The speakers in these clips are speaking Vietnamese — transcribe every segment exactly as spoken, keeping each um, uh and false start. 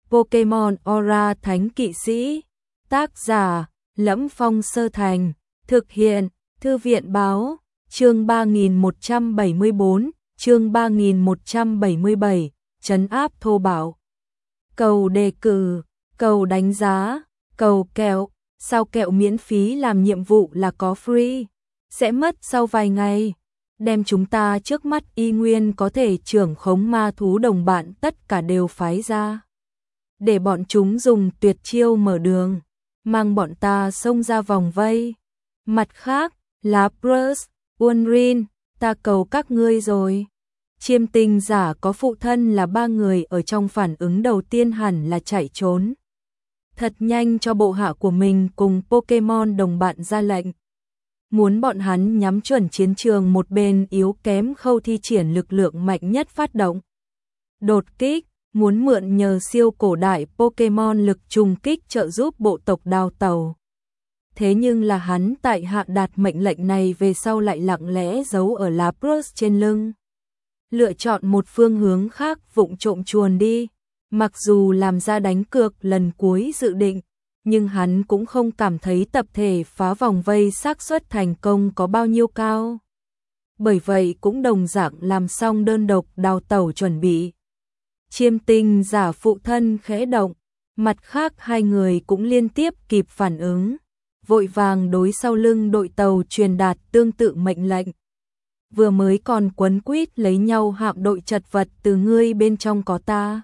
Pokemon Aura Thánh Kỵ Sĩ. Tác giả: Lẫm Phong Sơ Thành. Thực hiện: Thư viện báo. Chương ba nghìn một trăm bảy mươi bốn, chương ba nghìn một trăm bảy mươi bảy, trấn áp thô bạo. Cầu đề cử, cầu đánh giá, cầu kẹo. Sao kẹo miễn phí làm nhiệm vụ là có free, sẽ mất sau vài ngày. Đem chúng ta trước mắt y nguyên có thể trưởng khống ma thú đồng bạn tất cả đều phái ra. Để bọn chúng dùng tuyệt chiêu mở đường, mang bọn ta xông ra vòng vây. Mặt khác, Lapras, Unrin, ta cầu các ngươi rồi. Chiêm tinh giả có phụ thân là ba người ở trong phản ứng đầu tiên hẳn là chạy trốn. Thật nhanh cho bộ hạ của mình cùng Pokemon đồng bạn ra lệnh. Muốn bọn hắn nhắm chuẩn chiến trường một bên yếu kém khâu thi triển lực lượng mạnh nhất phát động. Đột kích, muốn mượn nhờ siêu cổ đại Pokemon lực trùng kích trợ giúp bộ tộc đào tàu. Thế nhưng là hắn tại hạ đạt mệnh lệnh này về sau lại lặng lẽ giấu ở Lapras trên lưng. Lựa chọn một phương hướng khác vụng trộm chuồn đi. Mặc dù làm ra đánh cược lần cuối dự định, nhưng hắn cũng không cảm thấy tập thể phá vòng vây xác suất thành công có bao nhiêu cao. Bởi vậy cũng đồng dạng làm xong đơn độc đào tẩu chuẩn bị. Chiêm tinh giả phụ thân khẽ động, mặt khác hai người cũng liên tiếp kịp phản ứng, vội vàng đối sau lưng đội tàu truyền đạt tương tự mệnh lệnh. Vừa mới còn quấn quýt lấy nhau hạm đội chật vật từ ngươi bên trong có ta.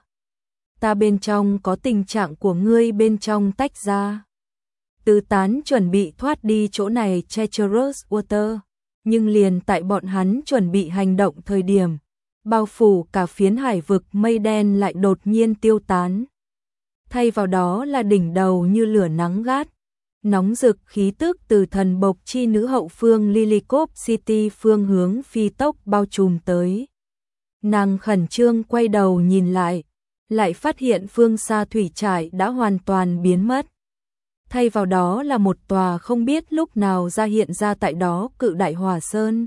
Ta bên trong có tình trạng của ngươi bên trong tách ra. Tứ tán chuẩn bị thoát đi chỗ này Treacherous Water, nhưng liền tại bọn hắn chuẩn bị hành động thời điểm, bao phủ cả phiến hải vực mây đen lại đột nhiên tiêu tán. Thay vào đó là đỉnh đầu như lửa nắng gắt, nóng rực khí tức từ thần bộc chi nữ hậu phương Lilycop City phương hướng phi tốc bao trùm tới. Nàng khẩn trương quay đầu nhìn lại, lại phát hiện phương xa thủy trại đã hoàn toàn biến mất. Thay vào đó là một tòa không biết lúc nào ra hiện ra tại đó cự đại hỏa sơn.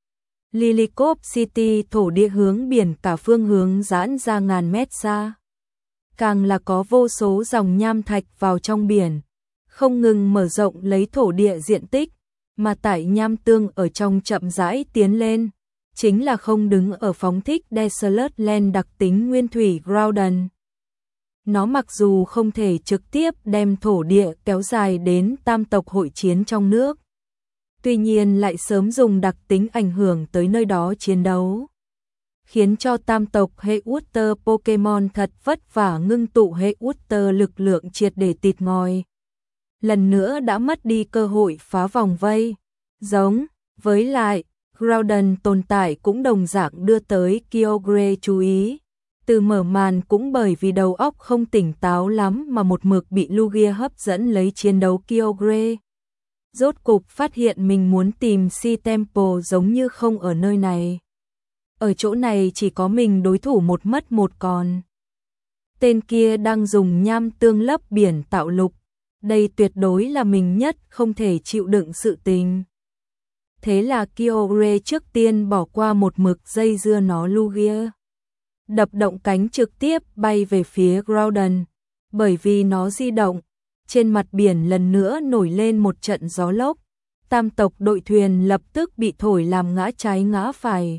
Lilycop City thổ địa hướng biển cả phương hướng giãn ra ngàn mét xa. Càng là có vô số dòng nham thạch vào trong biển, không ngừng mở rộng lấy thổ địa diện tích, mà tại nham tương ở trong chậm rãi tiến lên. Chính là không đứng ở phóng thích Desolate Land đặc tính nguyên thủy Groudon. Nó mặc dù không thể trực tiếp đem thổ địa kéo dài đến tam tộc hội chiến trong nước, tuy nhiên lại sớm dùng đặc tính ảnh hưởng tới nơi đó chiến đấu, khiến cho tam tộc hệ Water Pokemon thật vất vả ngưng tụ hệ Water lực lượng triệt để tịt ngòi. Lần nữa đã mất đi cơ hội phá vòng vây. Giống với lại Groudon tồn tại cũng đồng dạng đưa tới Kyogre chú ý. Từ mở màn cũng bởi vì đầu óc không tỉnh táo lắm mà một mực bị Lugia hấp dẫn lấy chiến đấu Kyogre. Rốt cục phát hiện mình muốn tìm Si Temple giống như không ở nơi này. Ở chỗ này chỉ có mình đối thủ một mất một còn. Tên kia đang dùng nham tương lấp biển tạo lục. Đây tuyệt đối là mình nhất không thể chịu đựng sự tình. Thế là Kyogre trước tiên bỏ qua một mực dây dưa nó Lugia. Đập động cánh trực tiếp bay về phía Groudon. Bởi vì nó di động, trên mặt biển lần nữa nổi lên một trận gió lốc. Tam tộc đội thuyền lập tức bị thổi làm ngã trái ngã phải.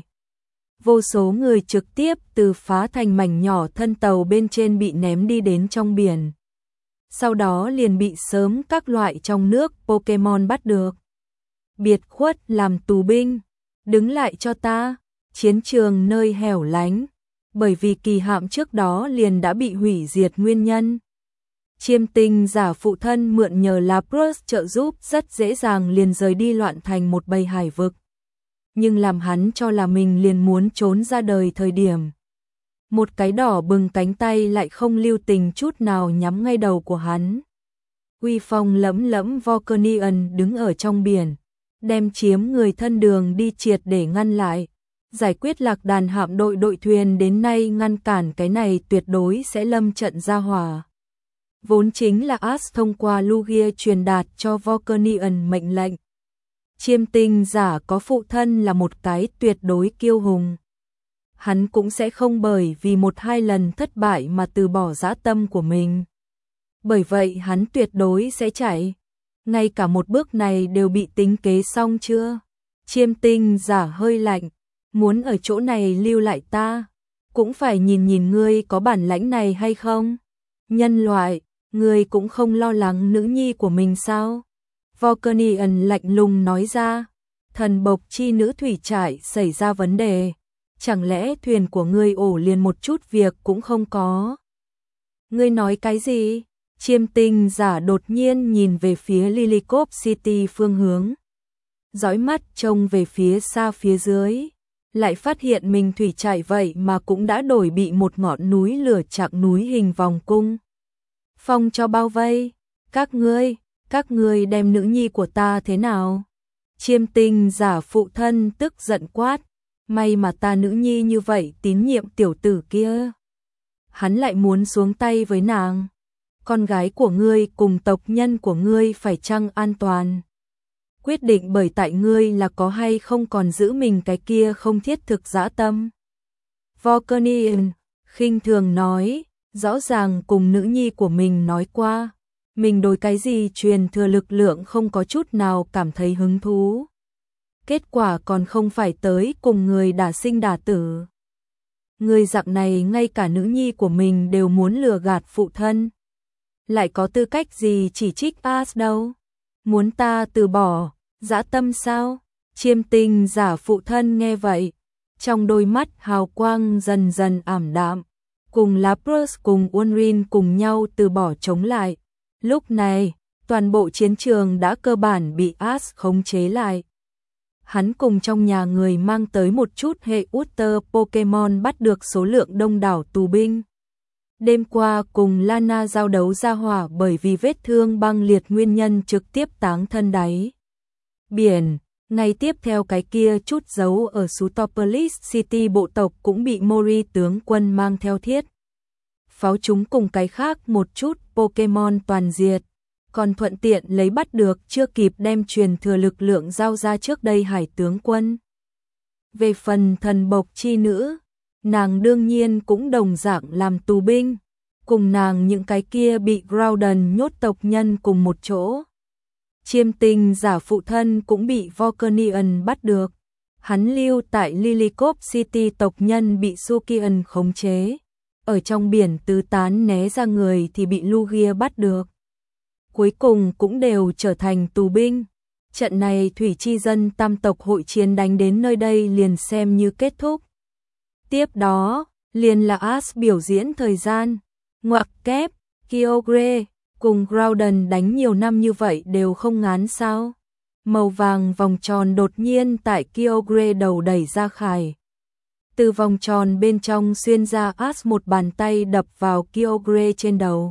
Vô số người trực tiếp từ phá thành mảnh nhỏ thân tàu bên trên bị ném đi đến trong biển. Sau đó liền bị sớm các loại trong nước Pokemon bắt được. Biệt khuất làm tù binh, đứng lại cho ta, chiến trường nơi hẻo lánh, bởi vì kỳ hạm trước đó liền đã bị hủy diệt nguyên nhân. Chiêm tinh giả phụ thân mượn nhờ Lapras trợ giúp rất dễ dàng liền rời đi loạn thành một bầy hải vực. Nhưng làm hắn cho là mình liền muốn trốn ra đời thời điểm. Một cái đỏ bừng cánh tay lại không lưu tình chút nào nhắm ngay đầu của hắn. Uy phong lẫm lẫm Volcanion đứng ở trong biển, đem chiếm người thân đường đi triệt để ngăn lại. Giải quyết lạc đàn hạm đội đội thuyền đến nay ngăn cản cái này tuyệt đối sẽ lâm trận ra hỏa. Vốn chính là Ash thông qua Lugia truyền đạt cho Volcanion mệnh lệnh. Chiêm tinh giả có phụ thân là một cái tuyệt đối kiêu hùng. hắn cũng sẽ không bởi vì một hai lần thất bại mà từ bỏ dã tâm của mình. Bởi vậy hắn tuyệt đối sẽ chạy. Ngay cả một bước này đều bị tính kế xong chưa? Chiêm Tinh Giả hơi lạnh, muốn ở chỗ này lưu lại ta, cũng phải nhìn nhìn ngươi có bản lãnh này hay không. Nhân loại, ngươi cũng không lo lắng nữ nhi của mình sao? Vulcanian lạnh lùng nói ra, thần bộc chi nữ thủy trại xảy ra vấn đề, chẳng lẽ thuyền của ngươi ổ liền một chút việc cũng không có? Ngươi nói cái gì? Chiêm Tinh Giả đột nhiên nhìn về phía Lilycop City phương hướng, dõi mắt trông về phía xa phía dưới, lại phát hiện mình thủy trại vậy mà cũng đã đổi bị một ngọn núi lửa chạc núi hình vòng cung phong cho bao vây. Các ngươi, các ngươi đem nữ nhi của ta thế nào? Chiêm Tinh Giả phụ thân tức giận quát, may mà ta nữ nhi như vậy tín nhiệm tiểu tử kia, hắn lại muốn xuống tay với nàng. Con gái của ngươi cùng tộc nhân của ngươi phải chăng an toàn? Quyết định bởi tại ngươi là có hay không còn giữ mình cái kia không thiết thực dã tâm. Vulcanian khinh thường nói, rõ ràng cùng nữ nhi của mình nói qua, mình đối cái gì truyền thừa lực lượng không có chút nào cảm thấy hứng thú. Kết quả còn không phải tới cùng người đả sinh đả tử. Người dạng này ngay cả nữ nhi của mình đều muốn lừa gạt phụ thân. Lại có tư cách gì chỉ trích As đâu? Muốn ta từ bỏ dã tâm sao? Chiêm Tinh Giả phụ thân nghe vậy, trong đôi mắt hào quang dần dần ảm đạm, cùng Lapras cùng Unrin cùng nhau từ bỏ chống lại. Lúc này, toàn bộ chiến trường đã cơ bản bị As khống chế lại. Hắn cùng trong nhà người mang tới một chút hệ Ultra Pokemon bắt được số lượng đông đảo tù binh. Đêm qua cùng Lana giao đấu ra hỏa bởi vì vết thương băng liệt nguyên nhân trực tiếp táng thân đáy biển. Ngày tiếp theo cái kia chút giấu ở Sutopolis City bộ tộc cũng bị Mori tướng quân mang theo thiết pháo chúng cùng cái khác một chút Pokemon toàn diệt, còn thuận tiện lấy bắt được chưa kịp đem truyền thừa lực lượng giao ra trước đây Hải tướng quân. Về phần thần bộc chi nữ, nàng đương nhiên cũng đồng dạng làm tù binh, cùng nàng những cái kia bị Groudon nhốt tộc nhân cùng một chỗ. Chiêm Tinh Giả phụ thân cũng bị Vulcanian bắt được, hắn lưu tại Lilycop City tộc nhân bị Sukian khống chế, ở trong biển tứ tán né ra người thì bị Lugia bắt được. Cuối cùng cũng đều trở thành tù binh. Trận này thủy chi dân tam tộc hội chiến đánh đến nơi đây liền xem như kết thúc. Tiếp đó, liền là As biểu diễn thời gian. Ngoặc kép, Kyogre cùng Groudon đánh nhiều năm như vậy đều không ngán sao? Màu vàng vòng tròn đột nhiên tại Kyogre đầu đẩy ra khải. Từ vòng tròn bên trong xuyên ra As một bàn tay đập vào Kyogre trên đầu.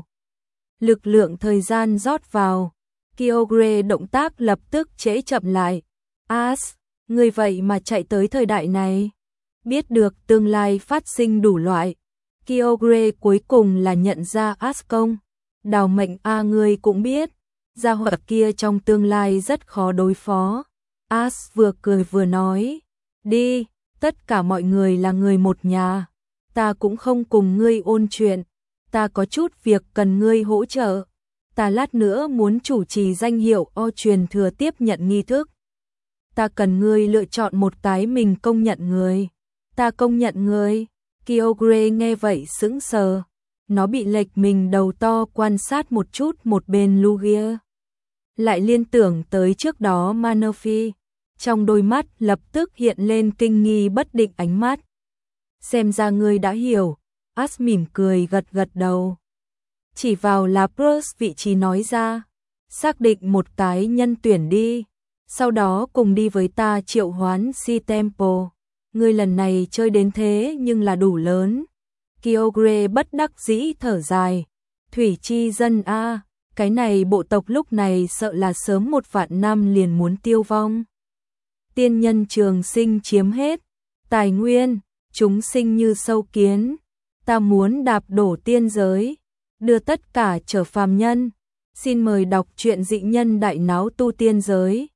Lực lượng thời gian rót vào, Kyogre động tác lập tức trễ chậm lại. As, người vậy mà chạy tới thời đại này. Biết được tương lai phát sinh đủ loại, Kyogre cuối cùng là nhận ra As công. Đào mệnh a à, ngươi cũng biết, gia hỏa kia trong tương lai rất khó đối phó. As vừa cười vừa nói, đi, tất cả mọi người là người một nhà, ta cũng không cùng ngươi ôn chuyện, ta có chút việc cần ngươi hỗ trợ, ta lát nữa muốn chủ trì danh hiệu O truyền thừa tiếp nhận nghi thức. Ta cần ngươi lựa chọn một cái mình công nhận người. Ta công nhận người. Kyogre nghe vậy sững sờ. Nó bị lệch mình đầu to quan sát một chút một bên Lugia. Lại liên tưởng tới trước đó Manaphy. Trong đôi mắt lập tức hiện lên kinh nghi bất định ánh mắt. Xem ra ngươi đã hiểu. As mỉm cười gật gật đầu. Chỉ vào Lapras vị trí nói ra. Xác định một cái nhân tuyển đi. Sau đó cùng đi với ta triệu hoán Si Temple. Ngươi lần này chơi đến thế nhưng là đủ lớn. Kyogre bất đắc dĩ thở dài. Thủy chi dân a, cái này bộ tộc lúc này sợ là sớm một vạn năm liền muốn tiêu vong. Tiên nhân trường sinh chiếm hết, tài nguyên, chúng sinh như sâu kiến. Ta muốn đạp đổ tiên giới, đưa tất cả trở phàm nhân. Xin mời đọc truyện dị nhân đại náo tu tiên giới.